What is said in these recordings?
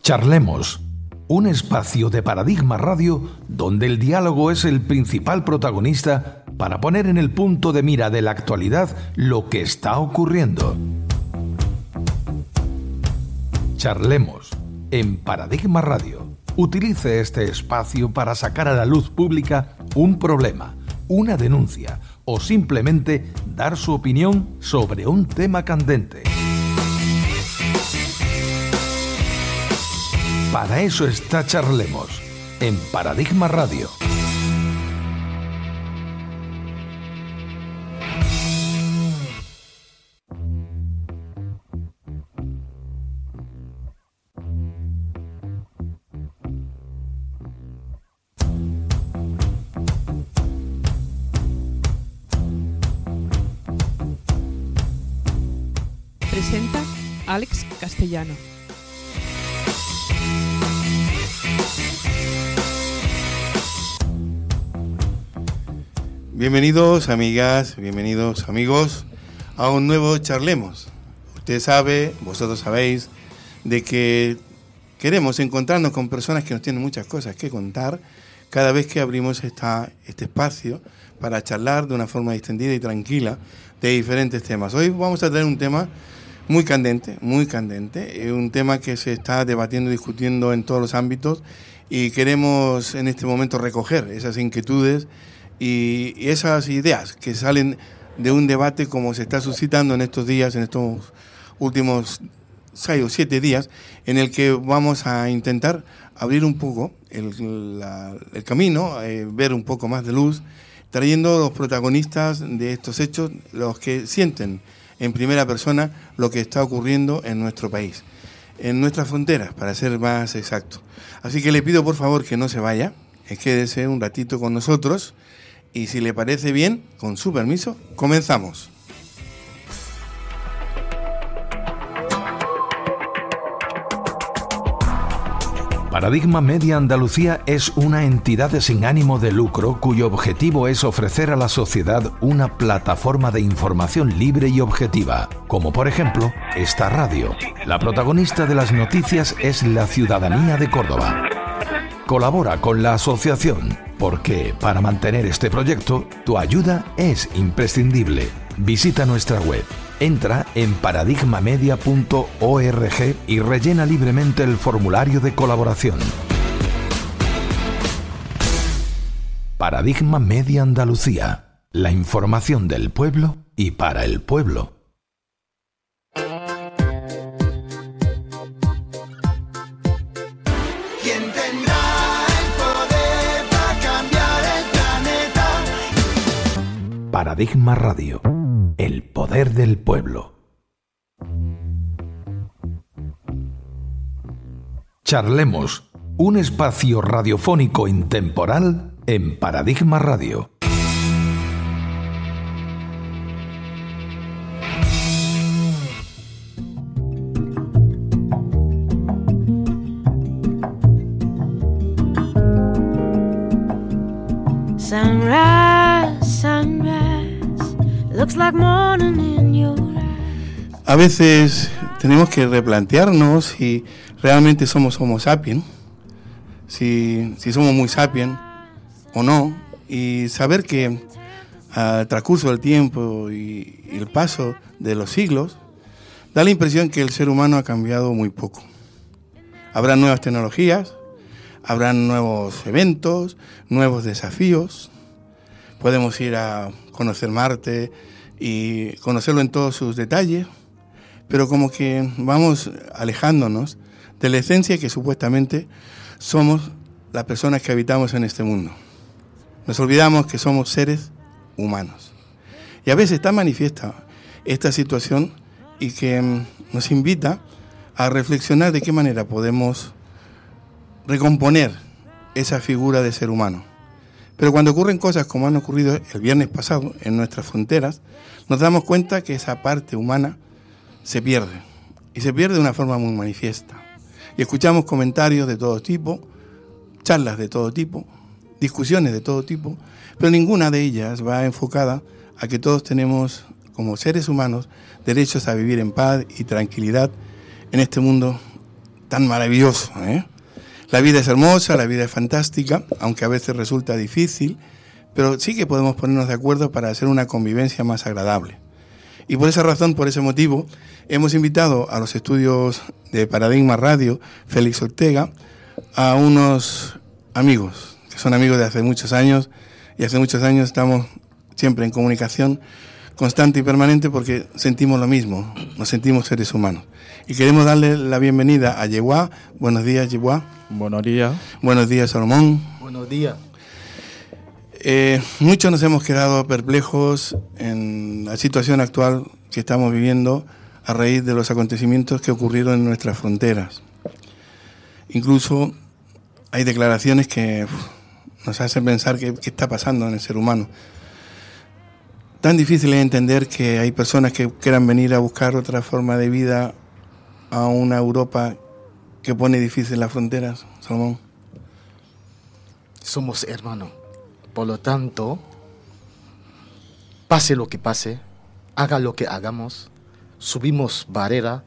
Charlemos, un espacio de Paradigma Radio donde el diálogo es el principal protagonista para poner en el punto de mira de la actualidad lo que está ocurriendo. Charlemos en Paradigma Radio. Utilice este espacio para sacar a la luz pública un problema, una denuncia o simplemente dar su opinión sobre un tema candente. Para eso está Charlemos en Paradigma Radio. Presenta Alex Castellano. Bienvenidos amigas, bienvenidos amigos a un nuevo Charlemos. Usted sabe, vosotros sabéis, de que queremos encontrarnos con personas que nos tienen muchas cosas que contar cada vez que abrimos este espacio para charlar de una forma distendida y tranquila de diferentes temas. Hoy vamos a traer un tema muy candente, un tema que se está debatiendo y discutiendo en todos los ámbitos y queremos en este momento recoger esas inquietudes y esas ideas que salen de un debate como se está suscitando en estos días, en estos últimos 6 o 7 días, en el que vamos a intentar abrir un poco el camino, ver un poco más de luz, trayendo los protagonistas de estos hechos, los que sienten en primera persona lo que está ocurriendo en nuestro país, en nuestras fronteras, para ser más exacto. Así que le pido por favor que no se vaya, quédese un ratito con nosotros. Y si le parece bien, con su permiso, comenzamos. Paradigma Media Andalucía es una entidad sin ánimo de lucro cuyo objetivo es ofrecer a la sociedad una plataforma de información libre y objetiva, como por ejemplo esta radio. La protagonista de las noticias es la ciudadanía de Córdoba. Colabora con la asociación, porque para mantener este proyecto, tu ayuda es imprescindible. Visita nuestra web, entra en paradigmamedia.org y rellena libremente el formulario de colaboración. Paradigma Media Andalucía, la información del pueblo y para el pueblo. Paradigma Radio, el poder del pueblo. Charlemos, un espacio radiofónico intemporal en Paradigma Radio. A veces tenemos que replantearnos si realmente somos Homo sapiens, si somos muy sapiens o no, y saber que al transcurso del tiempo y el paso de los siglos, da la impresión que el ser humano ha cambiado muy poco. Habrá nuevas tecnologías, habrá nuevos eventos, nuevos desafíos. Podemos ir a conocer Marte y conocerlo en todos sus detalles, pero como que vamos alejándonos de la esencia que supuestamente somos las personas que habitamos en este mundo. Nos olvidamos que somos seres humanos. Y a veces está manifiesta esta situación y que nos invita a reflexionar de qué manera podemos recomponer esa figura de ser humano. Pero cuando ocurren cosas como han ocurrido el viernes pasado en nuestras fronteras, nos damos cuenta que esa parte humana se pierde, y se pierde de una forma muy manifiesta. Y escuchamos comentarios de todo tipo, charlas de todo tipo, discusiones de todo tipo, pero ninguna de ellas va enfocada a que todos tenemos, como seres humanos, derechos a vivir en paz y tranquilidad en este mundo tan maravilloso, ¿eh? La vida es hermosa, la vida es fantástica, aunque a veces resulta difícil, pero sí que podemos ponernos de acuerdo para hacer una convivencia más agradable. Y por esa razón, por ese motivo, hemos invitado a los estudios de Paradigma Radio, Félix Ortega, a unos amigos, que son amigos de hace muchos años, y hace muchos años estamos siempre en comunicación constante y permanente porque sentimos lo mismo, nos sentimos seres humanos. Y queremos darle la bienvenida a Yehuá. Buenos días, Yehuá. Buenos días. Buenos días, Salomón. Buenos días. Muchos nos hemos quedado perplejos en la situación actual que estamos viviendo a raíz de los acontecimientos que ocurrieron en nuestras fronteras. Incluso hay declaraciones que nos hacen pensar qué está pasando en el ser humano. Tan difícil es entender que hay personas que quieran venir a buscar otra forma de vida a una Europa que pone difícil las fronteras, Salomón. Somos hermanos. Por lo tanto, pase lo que pase, haga lo que hagamos, subimos barrera,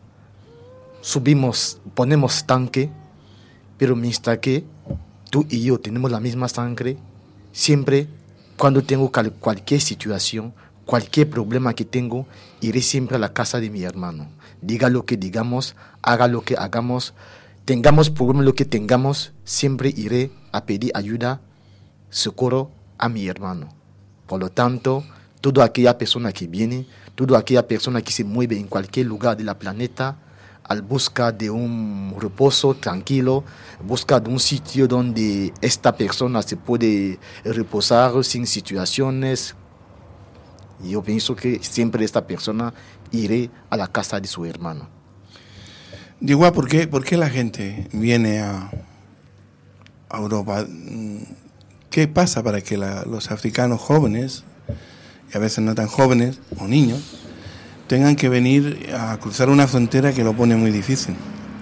ponemos tanque, pero mientras que tú y yo tenemos la misma sangre, siempre cuando tengo cualquier situación, cualquier problema que tengo, iré siempre a la casa de mi hermano. Diga lo que digamos, haga lo que hagamos, tengamos problema lo que tengamos, siempre iré a pedir ayuda, socorro a mi hermano. Por lo tanto, toda aquella persona que viene, toda aquella persona que se mueve en cualquier lugar del planeta, al busca de un reposo tranquilo, busca de un sitio donde esta persona se puede reposar sin situaciones. Yo pienso que siempre esta persona iré a la casa de su hermano. Digo, ¿por qué la gente viene a Europa? ¿Qué pasa para que los africanos jóvenes, y a veces no tan jóvenes, o niños, tengan que venir a cruzar una frontera que lo pone muy difícil?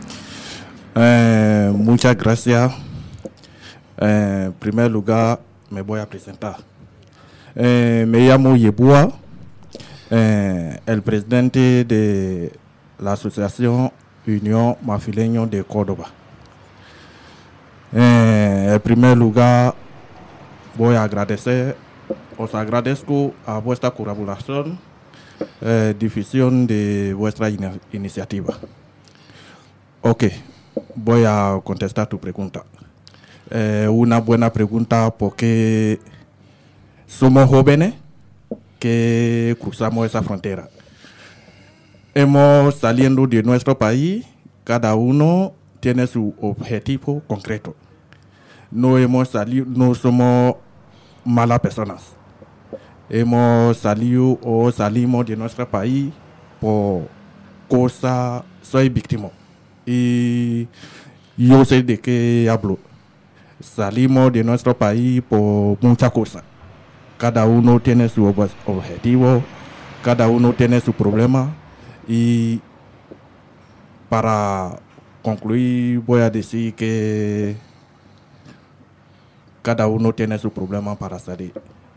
Muchas gracias. En primer lugar, me voy a presentar. Me llamo Yehuá, el presidente de la Asociación Unión Mafileño de Córdoba. En primer lugar, os agradezco a vuestra colaboración, difusión de vuestra iniciativa. Ok, voy a contestar tu pregunta. Una buena pregunta porque somos jóvenes que cruzamos esa frontera. Hemos saliendo de nuestro país, cada uno tiene su objetivo concreto. No somos malas personas. Hemos salido o salimos de nuestro país por cosas, soy víctima. Y yo sé de qué hablo. Salimos de nuestro país por muchas cosas. Cada uno tiene su objetivo, cada uno tiene su problema. Y para concluir voy a decir que cada uno tiene su problema para salir.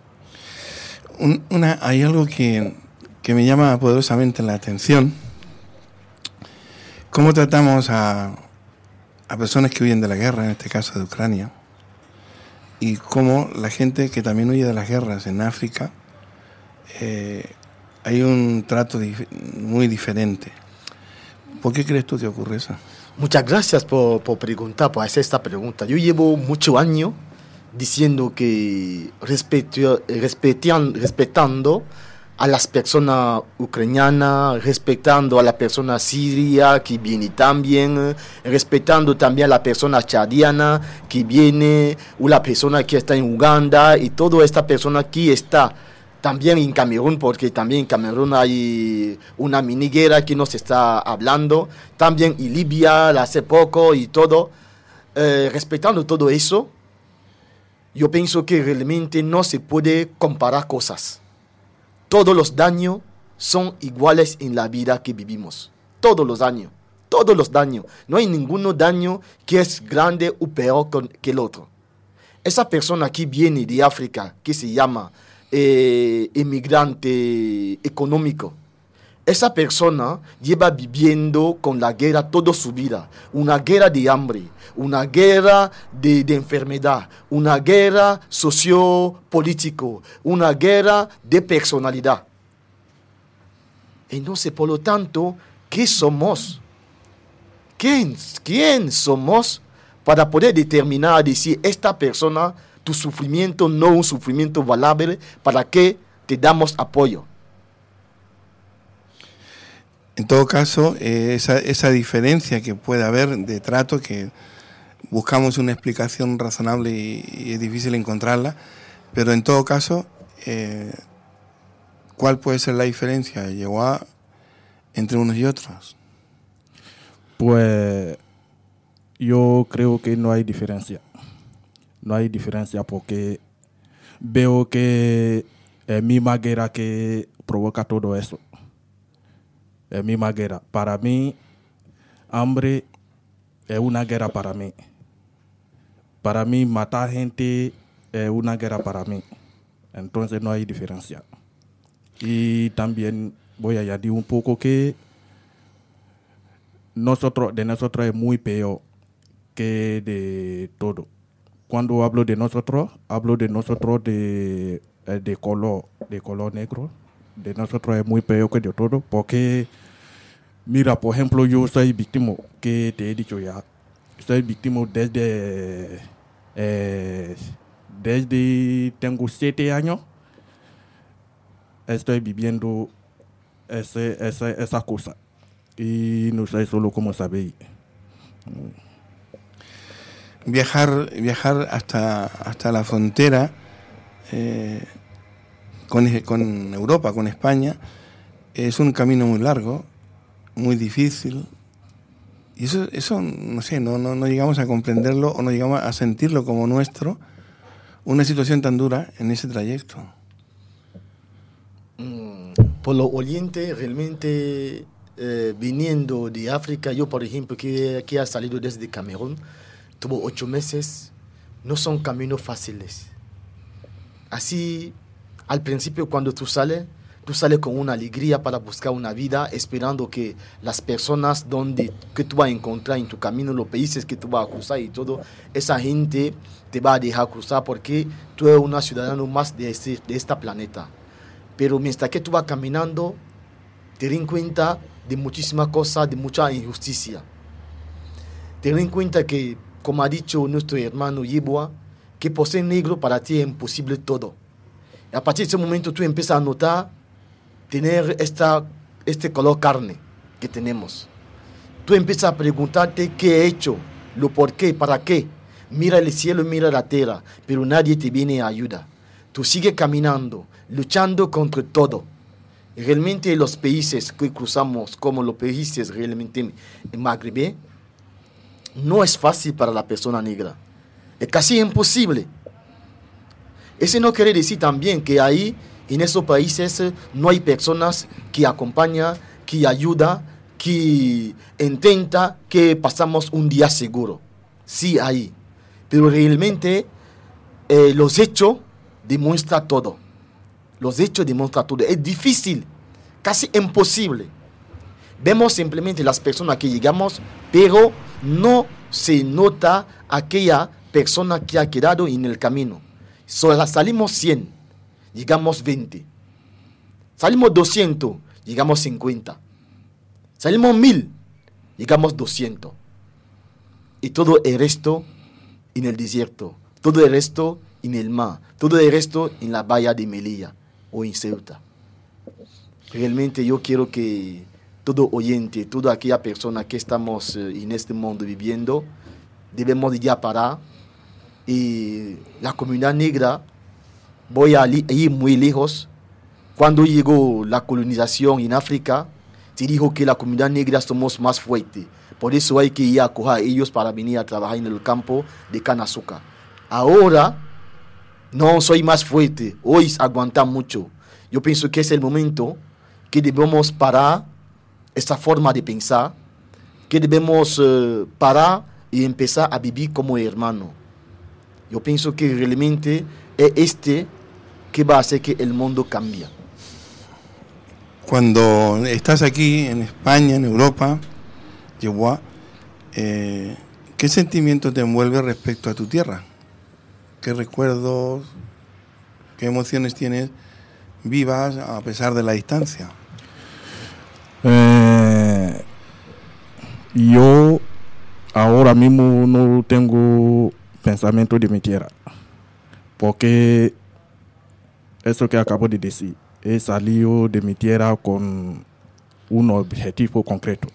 Hay algo que me llama poderosamente la atención. ¿Cómo tratamos a personas que huyen de la guerra, en este caso de Ucrania? Y cómo la gente que también huye de las guerras en África, hay un trato muy diferente. ¿Por qué crees tú que ocurre eso? Muchas gracias por preguntar, por hacer esta pregunta. Yo llevo muchos años diciendo que respetando a las personas ucranianas, respetando a la persona siria que viene también, respetando también a la persona chadiana que viene, o la persona que está en Uganda, y toda esta persona que está también en Camerún, porque también en Camerún hay una miniguera que nos está hablando, también en Libia hace poco y todo, respetando todo eso. Yo pienso que realmente no se puede comparar cosas. Todos los daños son iguales en la vida que vivimos. Todos los daños. No hay ningún daño que es grande o peor que el otro. Esa persona que viene de África, que se llama inmigrante económico, esa persona lleva viviendo con la guerra toda su vida. Una guerra de hambre, una guerra de enfermedad, una guerra sociopolítico, una guerra de personalidad. Entonces, por lo tanto, ¿qué somos? ¿Quién somos para poder determinar, decir, esta persona, tu sufrimiento no es un sufrimiento valable, para que te damos apoyo? En todo caso, esa diferencia que puede haber de trato, que buscamos una explicación razonable y es difícil encontrarla, pero en todo caso, ¿cuál puede ser la diferencia, Yeguá, entre unos y otros? Pues yo creo que no hay diferencia. No hay diferencia porque veo que es misma guerra que provoca todo eso. Es misma guerra. Para mí, hambre es una guerra para mí. Para mí, matar gente es una guerra para mí. Entonces no hay diferencia. Y también voy a añadir un poco que de nosotros es muy peor que de todo. Cuando hablo de nosotros de color negro. De nosotros es muy peor que de todo, porque mira, por ejemplo, yo soy víctima, que te he dicho ya, soy víctima desde tengo 7 años, estoy viviendo esa cosa, y no sé solo cómo sabéis. Viajar hasta la frontera con Europa, con España, es un camino muy largo, muy difícil, y eso no sé, no llegamos a comprenderlo o no llegamos a sentirlo como nuestro, una situación tan dura en ese trayecto. Por lo oriente, realmente, viniendo de África, yo por ejemplo, que ha salido desde Camerún, tuvo 8 meses, no son caminos fáciles. Así, al principio, cuando tú sales con una alegría para buscar una vida, esperando que las personas que tú vas a encontrar en tu camino, los países que tú vas a cruzar y todo, esa gente te va a dejar cruzar porque tú eres un ciudadano más de este planeta. Pero mientras que tú vas caminando, te das cuenta de muchísimas cosas, de mucha injusticia. Te das cuenta que, como ha dicho nuestro hermano Yeboah, que por ser negro para ti es imposible todo. A partir de ese momento tú empiezas a notar tener este color carne que tenemos. Tú empiezas a preguntarte qué he hecho, lo por qué, para qué. Mira el cielo, mira la tierra, pero nadie te viene a ayudar. Tú sigues caminando, luchando contra todo. Realmente los países que cruzamos, como los países realmente en Magreb, no es fácil para la persona negra. Es casi imposible. Eso no quiere decir también que ahí, en esos países, no hay personas que acompañan, que ayudan, que intentan que pasamos un día seguro. Sí hay. Pero realmente los hechos demuestran todo. Los hechos demuestran todo. Es difícil, casi imposible. Vemos simplemente las personas que llegamos, pero no se nota aquella persona que ha quedado en el camino. Solo salimos 100, llegamos 20. Salimos 200, llegamos 50. Salimos 1000, llegamos 200. Y todo el resto en el desierto, todo el resto en el mar, todo el resto en la bahía de Melilla o en Ceuta. Realmente yo quiero que todo oyente, toda aquella persona que estamos en este mundo viviendo, debemos ya parar. Y la comunidad negra, voy a ir muy lejos. Cuando llegó la colonización en África, se dijo que la comunidad negra somos más fuertes. Por eso hay que ir a coger a ellos para venir a trabajar en el campo de cana azúcar. Ahora, no soy más fuerte. Hoy aguantan mucho. Yo pienso que es el momento que debemos parar esta forma de pensar, que debemos parar y empezar a vivir como hermanos. Yo pienso que realmente es que va a hacer que el mundo cambie. Cuando estás aquí en España, en Europa, Yewa, ¿qué sentimiento te envuelve respecto a tu tierra? ¿Qué recuerdos, qué emociones tienes vivas a pesar de la distancia? Yo ahora mismo no tengo pensamiento de mi tierra, porque eso que acabo de decir, he salido de mi tierra con un objetivo concreto.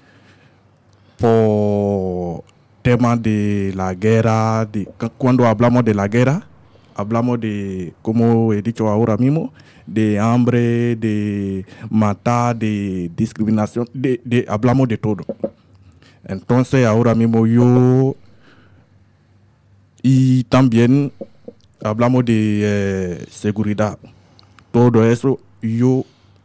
Por tema de la guerra, cuando hablamos de la guerra, hablamos de, como he dicho ahora mismo, de hambre, de matar, de discriminación, hablamos de todo. Entonces ahora mismo yo, y también hablamos de seguridad. Todo eso, yo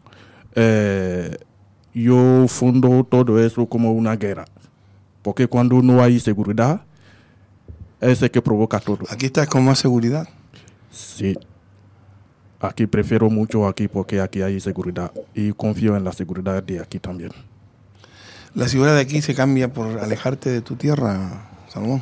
fundo todo eso como una guerra. Porque cuando no hay seguridad, es el que provoca todo. ¿Aquí estás con más seguridad? Sí. Aquí prefiero mucho aquí porque aquí hay seguridad. Y confío en la seguridad de aquí también. ¿La seguridad de aquí se cambia por alejarte de tu tierra, Salomón?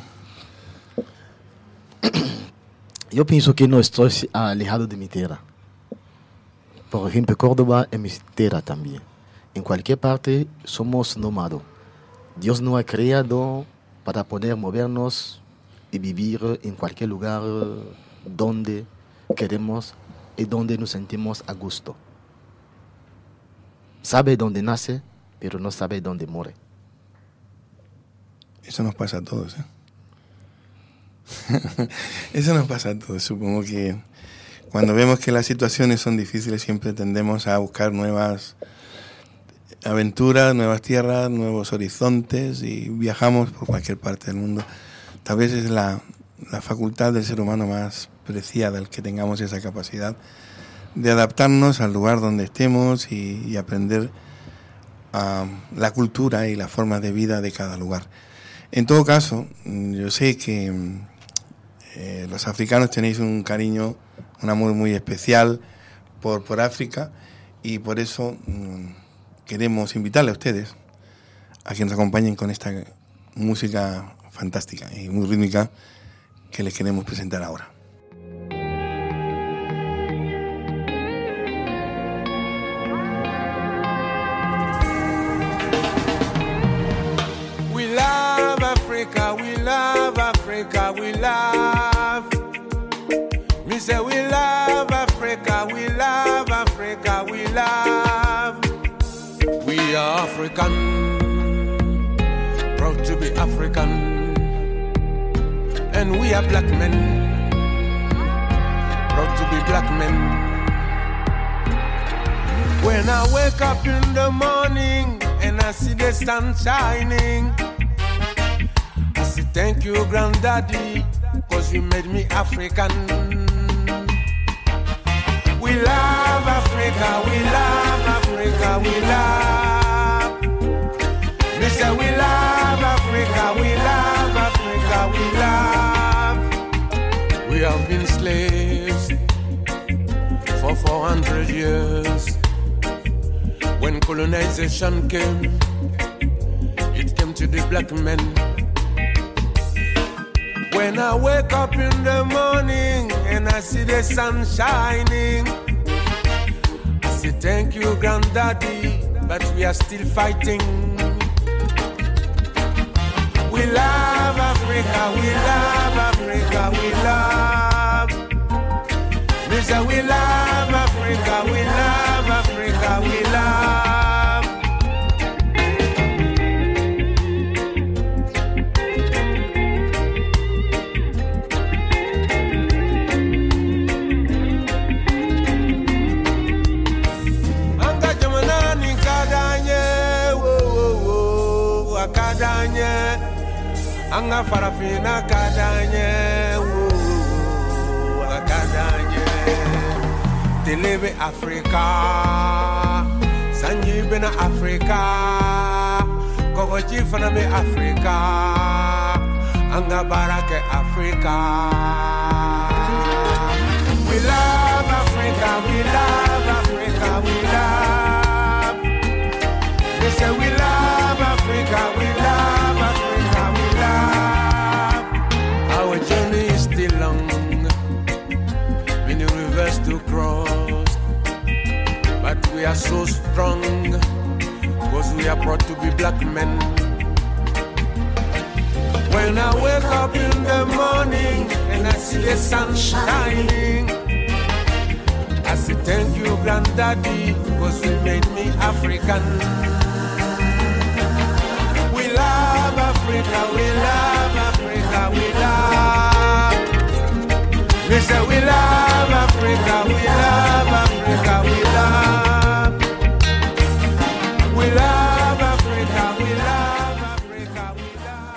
Yo pienso que no estoy alejado de mi tierra. Por ejemplo, Córdoba es mi tierra también. En cualquier parte somos nómadas. Dios nos ha creado para poder movernos y vivir en cualquier lugar donde queremos y donde nos sentimos a gusto. Sabe dónde nace, pero no sabe dónde muere. Eso nos pasa a todos, Eso nos pasa a todos. Supongo que cuando vemos que las situaciones son difíciles siempre tendemos a buscar nuevas aventuras, nuevas tierras, nuevos horizontes y viajamos por cualquier parte del mundo. Tal vez es la facultad del ser humano más preciada, el que tengamos esa capacidad de adaptarnos al lugar donde estemos y aprender la cultura y la forma de vida de cada lugar. En todo caso, yo sé que los africanos tenéis un cariño, un amor muy especial por África y por eso queremos invitarle a ustedes a que nos acompañen con esta música fantástica y muy rítmica que les queremos presentar ahora. We love Africa, we love Africa, we love. Me say we love Africa, we love Africa, we love. We are African, proud to be African. And we are black men, proud to be black men. When I wake up in the morning and I see the sun shining, I say thank you, Granddaddy, 'cause you made me African. We love Africa, we love Africa, we love. We say we love Africa, we love Africa, we love. We have been slaves for 400 years. When colonization came, it came to the black men. When I wake up in the morning and I see the sun shining, I say thank you, Granddaddy, but we are still fighting. We love Africa, we love Africa, we love. We say we love Africa, we love Africa, we love. Anga farafina kadanye, kadanye. Deleve Africa, sanyi bena Africa, kokochi fana me Africa, anga barake Africa. We love Africa, we love Africa, we love. Negroes, but we are so strong, cause we are proud to be black men. When I wake up in the morning and I see the sun shining, I say thank you, Granddaddy, cause you made me African. We love Africa, we love Africa, we love. We say we love Africa, we love Africa, we love. We love Africa, we love Africa, we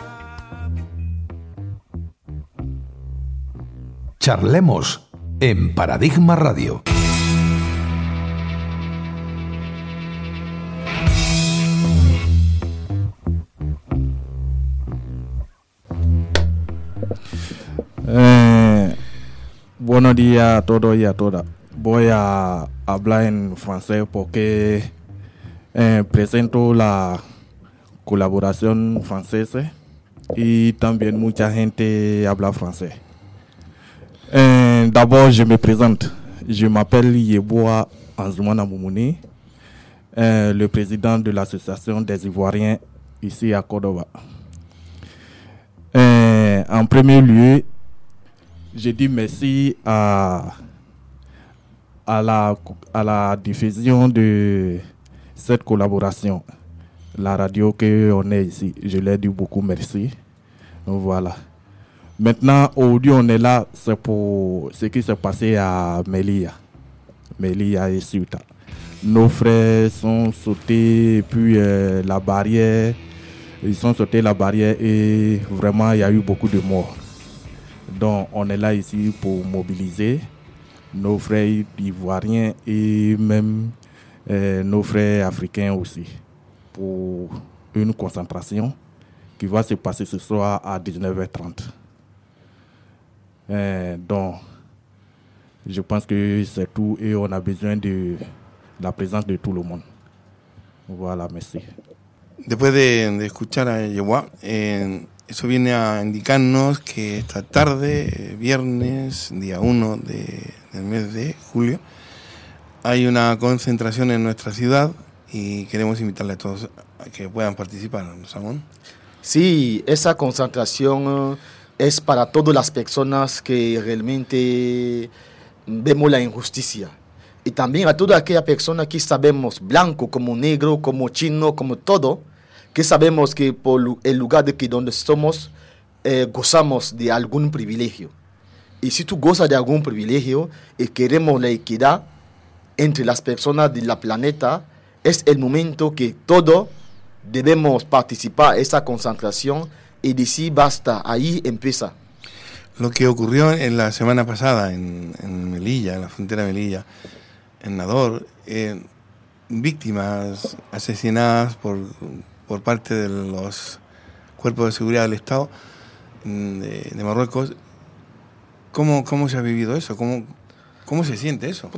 love. Charlemos en Paradigma Radio. Buenos días a todos y a todas. Voy a hablar en francés porque presento la colaboración francesa y también mucha gente habla francés. D'abord, je me présente. Je m'appelle Yeboah Anzoumana Moumouni, le président de l'association des Ivoiriens ici à Cordoba. En premier lieu, je dis merci à la diffusion de cette collaboration, la radio qu'on est ici. Je leur dis beaucoup merci. Donc voilà. Maintenant, aujourd'hui, on est là, c'est pour ce qui s'est passé à Melilla et Ceuta. Nos frères sont sautés, puis la barrière, ils sont sautés la barrière et vraiment, il y a eu beaucoup de morts. Donc, on est là ici pour mobiliser nos frères ivoiriens et même nos frères africains aussi pour une concentration qui va se passer ce soir à 19h30. Donc, je pense que c'est tout et on a besoin de la présence de tout le monde. Voilà, merci. Después de escuchar a Yeboah, eso viene a indicarnos que esta tarde, viernes, día 1 del mes de julio, hay una concentración en nuestra ciudad y queremos invitarle a todos a que puedan participar, ¿no, Samón? Sí, esa concentración es para todas las personas que realmente vemos la injusticia. Y también a toda aquella persona que sabemos, blanco como negro, como chino, como todo, que sabemos que por el lugar de que donde somos gozamos de algún privilegio. Y si tú gozas de algún privilegio y queremos la equidad entre las personas del planeta, es el momento que todos debemos participar en esa concentración y decir basta, ahí empieza. Lo que ocurrió en la semana pasada en Melilla, en la frontera de Melilla, en Nador, víctimas asesinadas por parte de los cuerpos de seguridad del Estado de Marruecos. ¿Cómo se ha vivido eso? ¿Cómo se siente eso?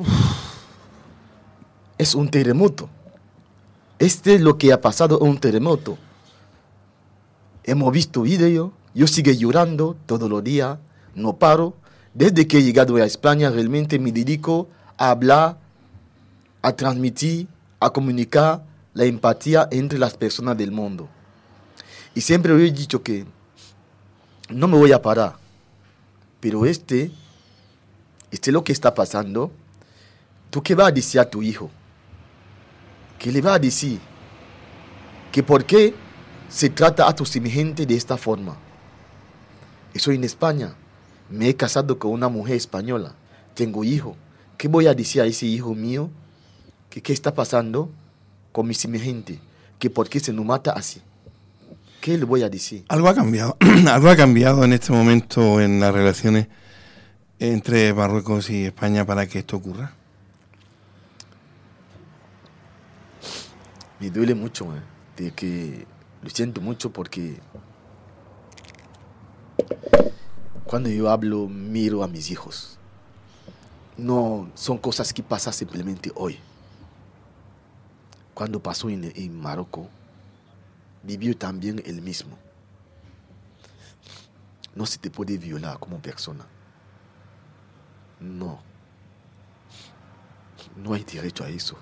Es un terremoto. Este es lo que ha pasado, un terremoto. Hemos visto vídeos, yo sigo llorando todos los días, no paro. Desde que he llegado a España realmente me dedico a hablar, a transmitir, a comunicar la empatía entre las personas del mundo. Y siempre he dicho que no me voy a parar, pero este es lo que está pasando. ¿Tú qué vas a decir a tu hijo? ¿Qué le vas a decir? ¿Que por qué se trata a tu semejante de esta forma? Estoy en España, me he casado con una mujer española, tengo hijo. ¿Qué voy a decir a ese hijo mío? ¿Qué está pasando con mi semejante? ¿Que por qué se nos mata así? ¿Qué le voy a decir? Algo ha cambiado. Algo ha cambiado en este momento en las relaciones entre Marruecos y España para que esto ocurra. Me duele mucho, de que lo siento mucho porque cuando yo hablo miro a mis hijos. No son cosas que pasan simplemente hoy. Cuando pasó en Marruecos, vivió también el mismo. No se te puede violar como persona. No. no hay derecho a eso.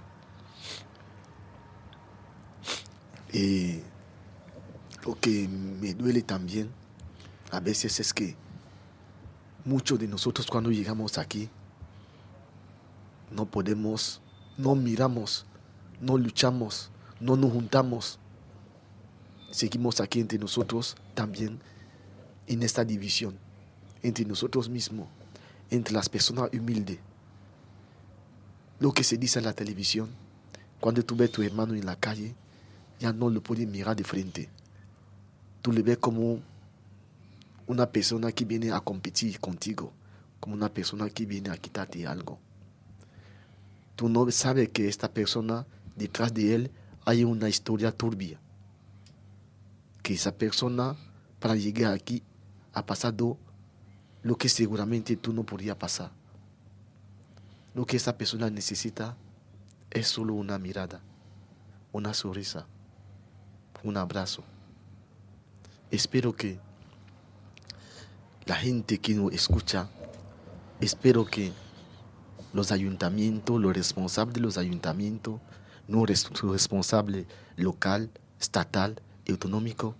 Y lo que me duele también a veces es que muchos de nosotros cuando llegamos aquí no podemos, no miramos, no luchamos, no nos juntamos. Seguimos aquí entre nosotros también en esta división, entre nosotros mismos, entre las personas humildes. Lo que se dice en la televisión, cuando tú ves a tu hermano en la calle, ya no lo puedes mirar de frente. Tú le ves como una persona que viene a competir contigo, como una persona que viene a quitarte algo. Tú no sabes que esta persona, detrás de él, hay una historia turbia. Que esa persona, para llegar aquí, ha pasado lo que seguramente tú no podrías pasar. Lo que esa persona necesita es solo una mirada, una sonrisa, un abrazo. Espero que la gente que nos escucha, espero que los ayuntamientos, los responsables de los ayuntamientos, los responsables local, estatal, autonómico,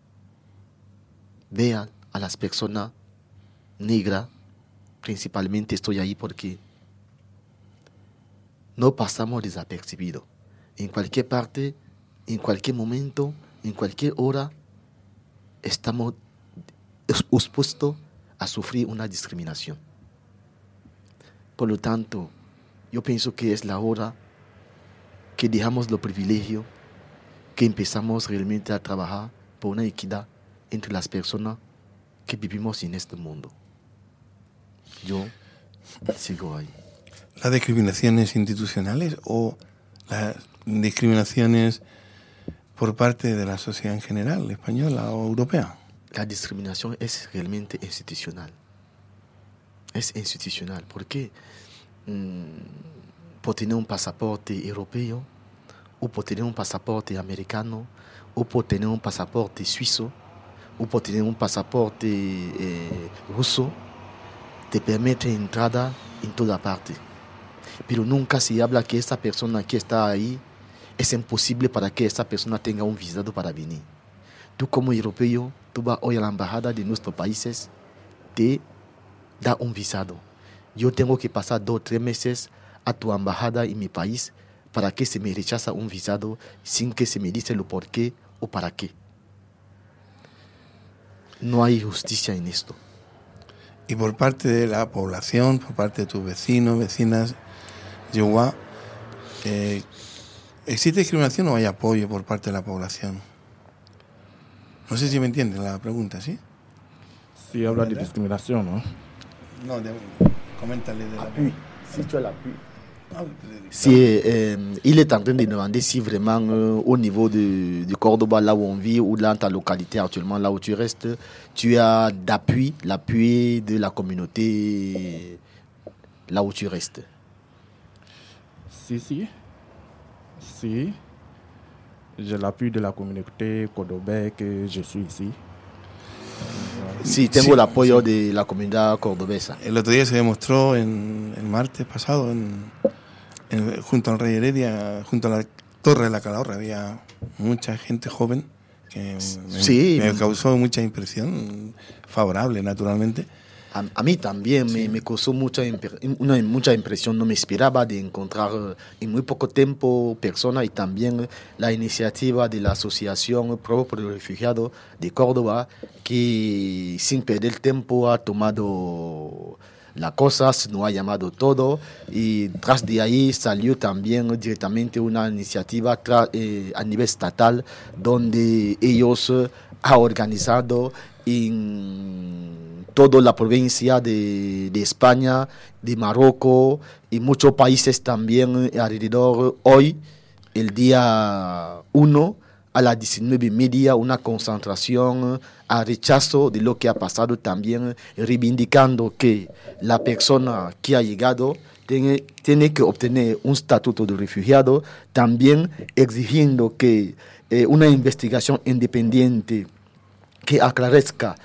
vean a las personas negras, principalmente estoy ahí porque no pasamos desapercibidos. En cualquier parte, en cualquier momento, en cualquier hora, estamos expuestos a sufrir una discriminación. Por lo tanto, yo pienso que es la hora que dejamos los privilegios, que empezamos realmente a trabajar por una equidad entre las personas que vivimos en este mundo. Yo sigo ahí. ¿Las discriminaciones institucionales o las discriminaciones por parte de la sociedad en general, española o europea? La discriminación es realmente institucional. Es institucional. ¿Por qué? Por tener un pasaporte europeo, o por tener un pasaporte americano, o por tener un pasaporte suizo, o por tener un pasaporte ruso, te permite entrada en toda parte. Pero nunca se habla que esta persona que está ahí, es imposible para que esta persona tenga un visado para venir. Tú como europeo, tú vas hoy a la embajada de nuestros países, te da un visado. Yo tengo que pasar 2 o 3 meses a tu embajada en mi país para que se me rechaza un visado sin que se me dice lo por qué o para qué. No hay justicia en esto. Y por parte de la población, por parte de tus vecinos, vecinas, Yehua, ¿existe discriminación o hay apoyo por parte de la población? No sé si me entienden la pregunta, ¿sí? Sí, habla de discriminación, ¿no? No, coméntale de la appui. Si tu as l'appui. Il est en train de demander si vraiment au niveau de Cordoba, là où on vit, ou dans ta localité actuellement, là où tu restes, tu as l'appui de la communauté là où tu restes. Si. J'ai l'appui de la communauté cordobaise que je suis ici. Sí, tengo el apoyo de la comunidad cordobesa. El otro día se demostró el martes pasado junto al Rey Heredia, junto a la Torre de la Calahorra, había mucha gente joven que me causó mucha impresión, favorable naturalmente. A mí también me causó mucha impresión. No me esperaba de encontrar en muy poco tiempo personas, y también la iniciativa de la Asociación Pro por los Refugiados de Córdoba, que sin perder tiempo ha tomado las cosas, nos ha llamado todo, y tras de ahí salió también directamente una iniciativa a nivel estatal donde ellos han organizado en toda la provincia de España, de Marruecos y muchos países también alrededor. Hoy, el día 1 a las 19:30, una concentración a rechazo de lo que ha pasado, también reivindicando que la persona que ha llegado tiene que obtener un estatuto de refugiado, también exigiendo que una investigación independiente que aclarezca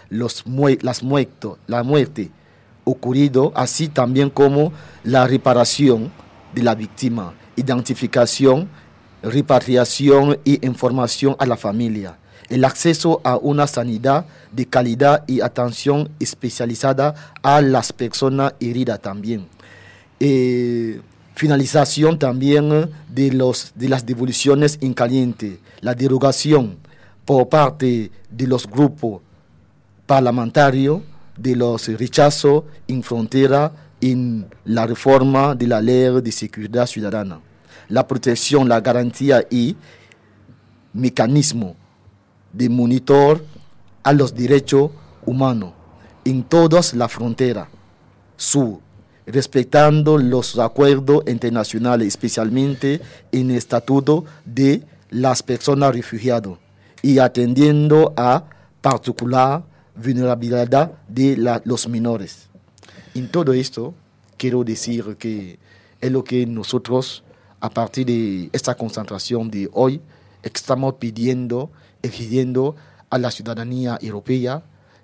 la muerte ocurrido, así también como la reparación de la víctima, identificación, repatriación y información a la familia, el acceso a una sanidad de calidad y atención especializada a las personas heridas también. Finalización también de las devoluciones en caliente, la derogación por parte de los grupos parlamentarios de los rechazos en frontera en la reforma de la Ley de Seguridad Ciudadana, la protección, la garantía y mecanismo de monitor a los derechos humanos en todas las fronteras sur, respetando los acuerdos internacionales, especialmente en el Estatuto de las Personas Refugiadas y atendiendo a particular vulnerabilidad de los menores. En todo esto, quiero decir que es lo que nosotros, a partir de esta concentración de hoy, estamos exigiendo a la ciudadanía europea,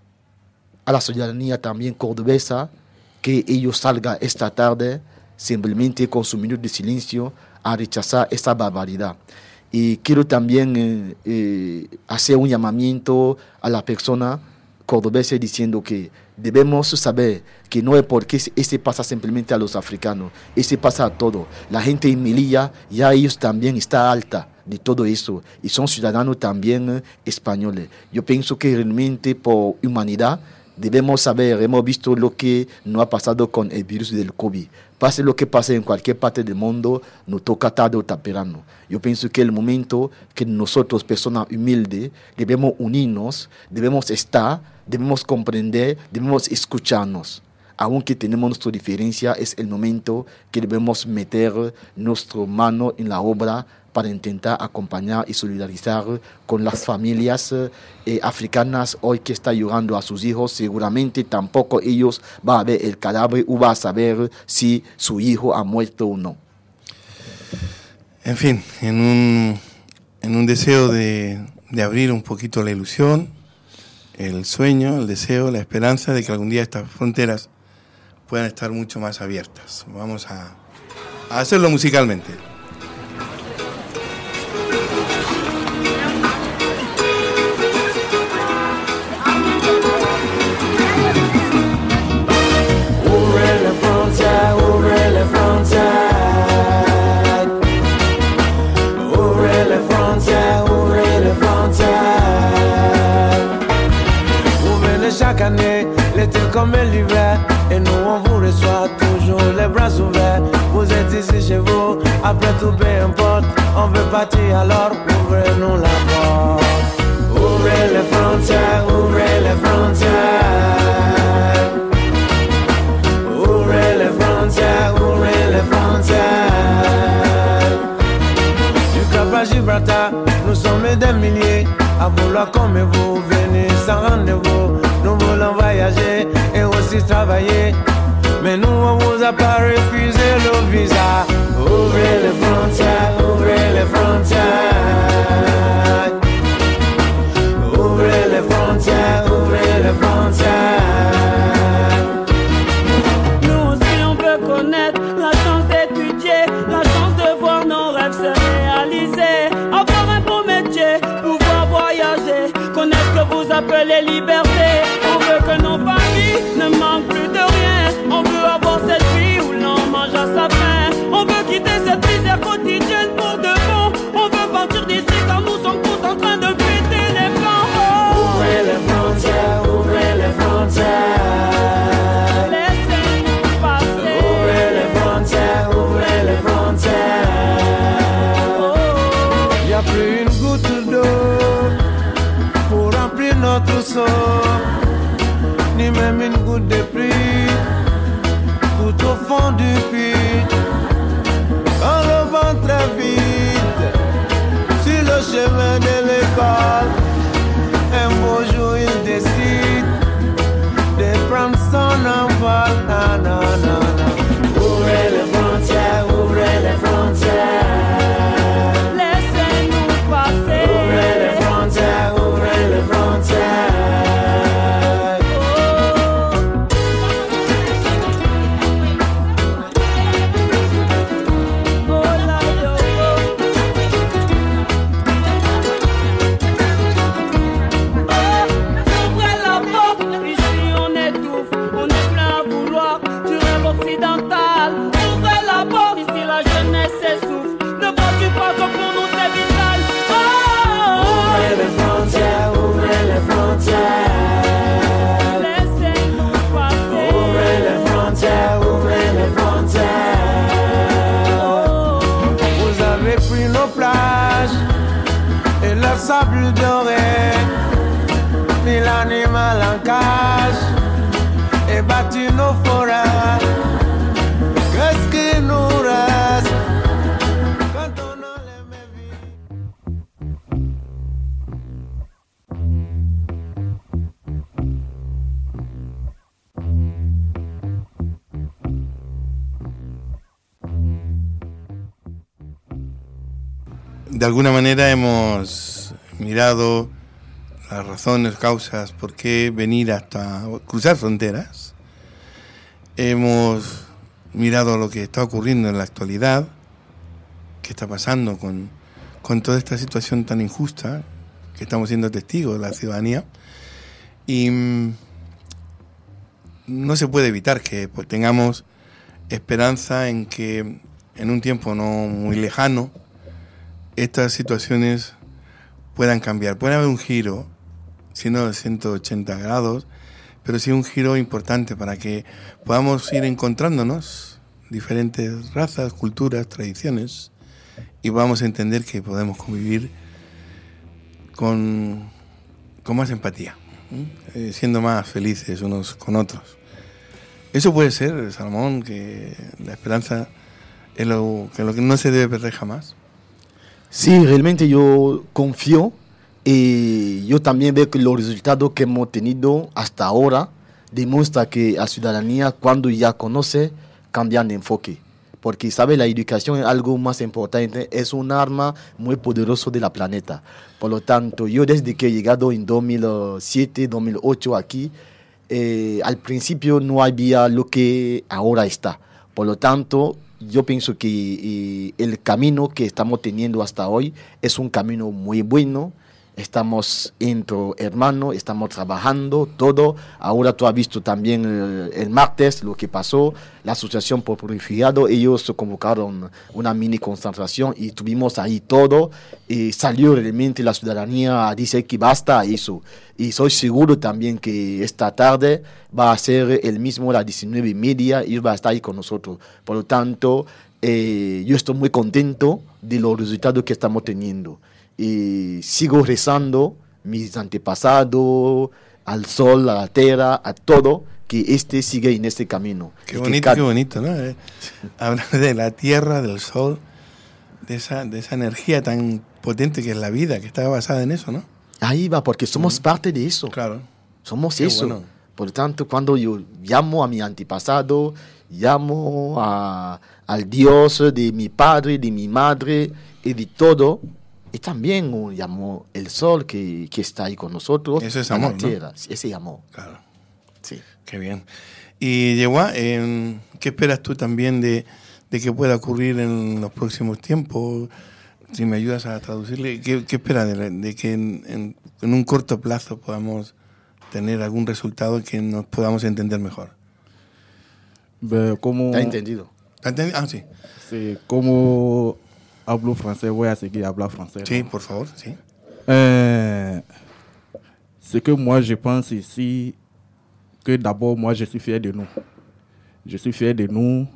a la ciudadanía también cordobesa, que ellos salgan esta tarde simplemente con su minuto de silencio a rechazar esta barbaridad. Y quiero también hacer un llamamiento a la persona cordobesa diciendo que debemos saber que no es porque este pasa simplemente a los africanos, este pasa a todo. La gente en Melilla ya ellos también está alta de todo eso y son ciudadanos también españoles. Yo pienso que realmente por humanidad debemos saber, hemos visto lo que nos ha pasado con el virus del COVID. Pase lo que pase en cualquier parte del mundo, nos toca tarde o temprano. Yo pienso que es el momento que nosotros, personas humildes, debemos unirnos, debemos estar, debemos comprender, debemos escucharnos. Aunque tenemos nuestra diferencia, es el momento que debemos meter nuestra mano en la obra para intentar acompañar y solidarizar con las familias africanas hoy que están llorando a sus hijos. Seguramente tampoco ellos van a ver el cadáver o van a saber si su hijo ha muerto o no. En fin, en un deseo de abrir un poquito la ilusión, el sueño, el deseo, la esperanza de que algún día estas fronteras puedan estar mucho más abiertas. Vamos a hacerlo musicalmente. Chaque année, l'été comme l'hiver, et nous on vous reçoit toujours les bras ouverts. Vous êtes ici chez vous, après tout peu importe, on veut partir alors ouvrez-nous la porte. Ouvrez les frontières, ouvrez les frontières. Ouvrez les frontières, ouvrez les frontières. Du Cap à Gibraltar, nous sommes des milliers à vouloir comme vous, venez sans rendez-vous. Nous voulons voyager et aussi travailler, mais nous on vous a pas refusé le visa. Ouvrez les frontières, ouvrez les frontières. Ouvrez les frontières, ouvrez les frontières. Nous aussi on veut connaître la chance d'étudier, la chance de voir nos rêves se réaliser, avoir un beau métier, pouvoir voyager, connaître ce que vous appelez liberté. On veut que nos familles ne manquent plus de rien. On veut avoir cette vie où l'on mange à sa faim. On veut quitter cette misère quotidienne pour de bon. On veut partir d'ici car nous sommes tous en train de péter les plans. Oh. Ouvrez les frontières, ouvrez les frontières. Laissez-nous passer. Ouvrez les frontières, ouvrez les frontières. Oh. Y a plus une goutte d'eau pour remplir notre seau, ni même une goutte de pluie tout au fond du puits. On revend très vite sur le chemin de l'école. Un beau jour il décide de prendre son envol. Na, na, na, na. Ouvrez les frontières, ouvrez les frontières. Laissez-nous passer. Ouvrez les frontières, ouvrez les frontières. laisse ses souffles. Ne crois-tu pas que pour nous c'est vital? Ouvrez les frontières, ouvrez les frontières. Laissez-nous passer. Ouvrez les frontières, ouvrez les frontières. Vous avez pris nos plages et le sable doré, mis l'animal en cage et battu nos forêts. Qu'est-ce qui nous reste quand on enlève mes vies? De alguna manera hemos mirado las razones, causas, por qué venir hasta cruzar fronteras. Hemos mirado lo que está ocurriendo en la actualidad, qué está pasando con toda esta situación tan injusta que estamos siendo testigos de la ciudadanía. Y no se puede evitar que pues, tengamos esperanza en que en un tiempo no muy lejano estas situaciones puedan cambiar. Puede haber un giro, si no de 180 grados, pero sí un giro importante para que podamos ir encontrándonos diferentes razas, culturas, tradiciones, y vamos a entender que podemos convivir con más empatía, siendo más felices unos con otros. Eso puede ser, Salomón, que la esperanza es lo que no se debe perder jamás. Sí, realmente yo confío y yo también veo que los resultados que hemos tenido hasta ahora demuestra que la ciudadanía, cuando ya conoce, cambian de enfoque. Porque, ¿sabe? La educación es algo más importante, es un arma muy poderosa de la planeta. Por lo tanto, yo desde que he llegado en 2007, 2008 aquí, al principio no había lo que ahora está. Por lo tanto, yo pienso que el camino que estamos teniendo hasta hoy es un camino muy bueno. Estamos entre hermanos, estamos trabajando todo. Ahora tú has visto también el martes lo que pasó. La Asociación por Refugiados, ellos convocaron una mini concentración y tuvimos ahí todo. Y salió realmente la ciudadanía a decir que basta eso. Y soy seguro también que esta tarde va a ser el mismo a las 19:30 y va a estar ahí con nosotros. Por lo tanto, yo estoy muy contento de los resultados que estamos teniendo. Y sigo rezando mis antepasados, al sol, a la tierra, a todo, que siga en este camino. Qué bonito, ¿no? Hablar de la tierra, del sol, de esa energía tan potente que es la vida, que está basada en eso, ¿no? Ahí va, porque somos parte de eso. Claro. Somos Qué eso. bueno. Por lo tanto, cuando yo llamo a mi antepasado, llamo al Dios de mi padre, de mi madre y de todo, y también llamo el sol que está ahí con nosotros. Eso es amor, la tierra, ¿no? Ese amor. Claro. Sí. Qué bien. Y Yehuá, ¿qué esperas tú también de que pueda ocurrir en los próximos tiempos? Si me ayudas a traducirle, ¿qué esperas de que en un corto plazo podamos tener algún resultado que nos podamos entender mejor? Como, ¿Te has entendido? Ah, sí. Sí, como hablo français, voy a seguir hablar français. Sí, por favor, sí. Ce que moi je pense ici, que d'abord moi je suis fier de nous. Je suis fier de nous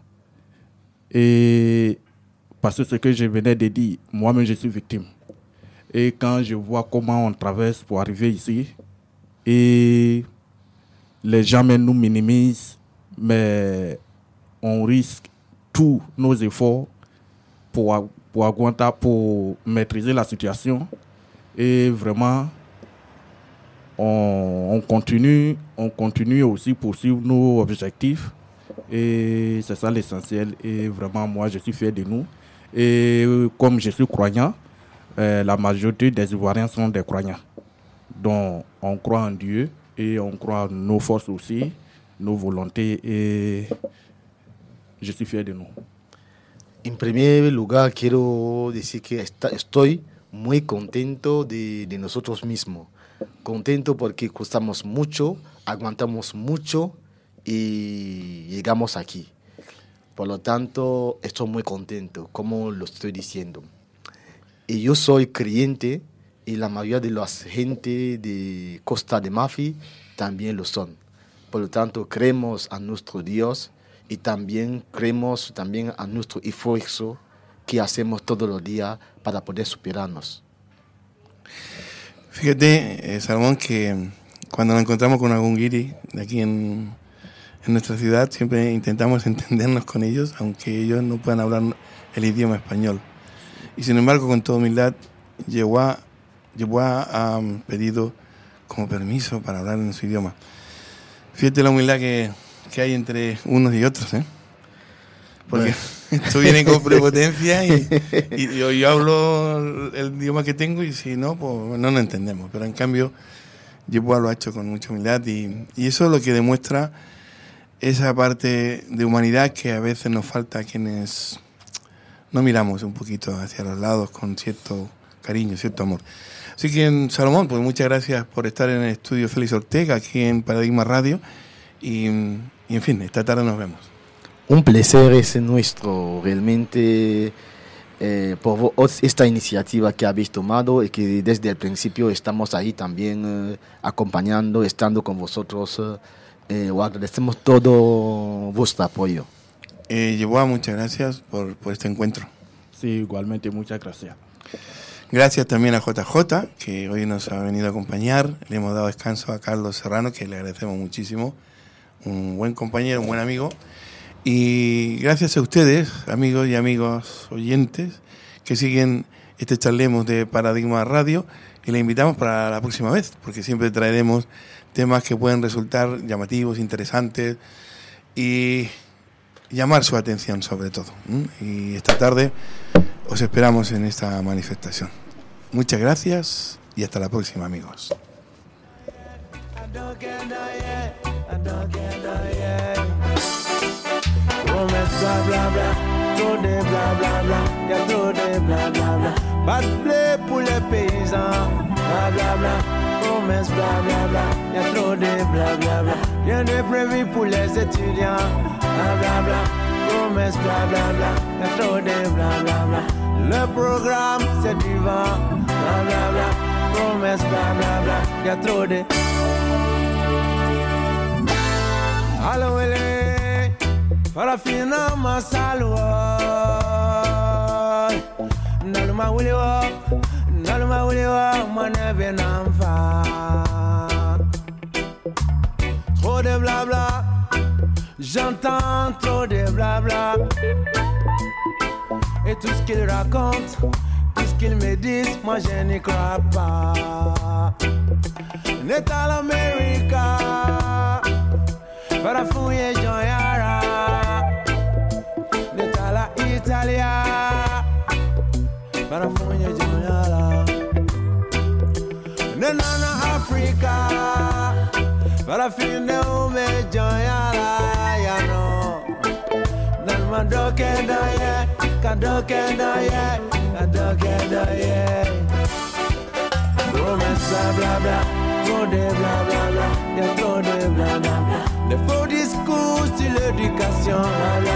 et parce que ce que je venais de dire, moi-même je suis victime. Et quand je vois comment on traverse pour arriver ici, et les gens même nous minimisent, mais on risque tous nos efforts pour augmenter, pour maîtriser la situation. Et vraiment, on continue aussi pour suivre nos objectifs. Et c'est ça l'essentiel. Et vraiment, moi, je suis fier de nous. Et comme je suis croyant, la majorité des Ivoiriens sont des croyants. Donc, on croit en Dieu et on croit en nos forces aussi, nos volontés. Et je suis fier de nous. En primer lugar, quiero decir que estoy muy contento de nosotros mismos. Contento porque costamos mucho, aguantamos mucho y llegamos aquí. Por lo tanto, estoy muy contento, como lo estoy diciendo. Y yo soy creyente y la mayoría de la gente de Costa de Marfil también lo son. Por lo tanto, creemos a nuestro Dios y también creemos también a nuestro esfuerzo que hacemos todos los días para poder superarnos. Fíjate, Salomón, que cuando nos encontramos con algún guiri de aquí en nuestra ciudad, siempre intentamos entendernos con ellos, aunque ellos no puedan hablar el idioma español. Y sin embargo, con toda humildad, Yehuá ha pedido como permiso para hablar en su idioma. Fíjate la humildad que hay entre unos y otros, ¿eh? Porque esto viene con prepotencia y yo hablo el idioma que tengo y si no, pues no nos entendemos. Pero en cambio, Yehuá lo ha hecho con mucha humildad y eso es lo que demuestra esa parte de humanidad que a veces nos falta a quienes no miramos un poquito hacia los lados con cierto cariño, cierto amor. Así que, Salomón, pues muchas gracias por estar en el estudio Félix Ortega, aquí en Paradigma Radio. Y en fin, esta tarde nos vemos. Un placer es nuestro, realmente, por esta iniciativa que habéis tomado y que desde el principio estamos ahí también acompañando, estando con vosotros. Os agradecemos todo vuestro apoyo. Yehuá, muchas gracias por este encuentro. Sí, igualmente, muchas gracias. Gracias también a JJ, que hoy nos ha venido a acompañar. Le hemos dado descanso a Carlos Serrano, que le agradecemos muchísimo. Un buen compañero, un buen amigo. Y gracias a ustedes, amigos y amigos oyentes, que siguen este Charlemos de Paradigma Radio. Y le invitamos para la próxima vez, porque siempre traeremos temas que pueden resultar llamativos, interesantes y llamar su atención sobre todo. Y esta tarde os esperamos en esta manifestación. Muchas gracias y hasta la próxima, amigos. Promesse, blablabla, y'a trop de blablabla. Rien de prévu pour les étudiants. Blablabla, promesse, blablabla, y'a trop de blablabla. Le programme c'est du vent. Blablabla, promesse, blablabla, y'a trop de. Allo ele, farafina masalwa. Naluma wuliwa. Naluma wuliwa, manebe namfa. Trop de blabla, j'entends trop de blabla. Et tout ce qu'ils racontent, tout ce qu'ils me disent, moi je n'y crois pas. Neta l'América, farafouye Joyara. Neta la Italia, farafouye Joyara. Nena Africa, farafine ume Joyara, ya no. Nalma doke doye, kadoke doye, kadoke doye. Promesse bla bla, trop de bla bla bla, y'a trop de bla bla bla. Les faux discours sur l'éducation, bla bla.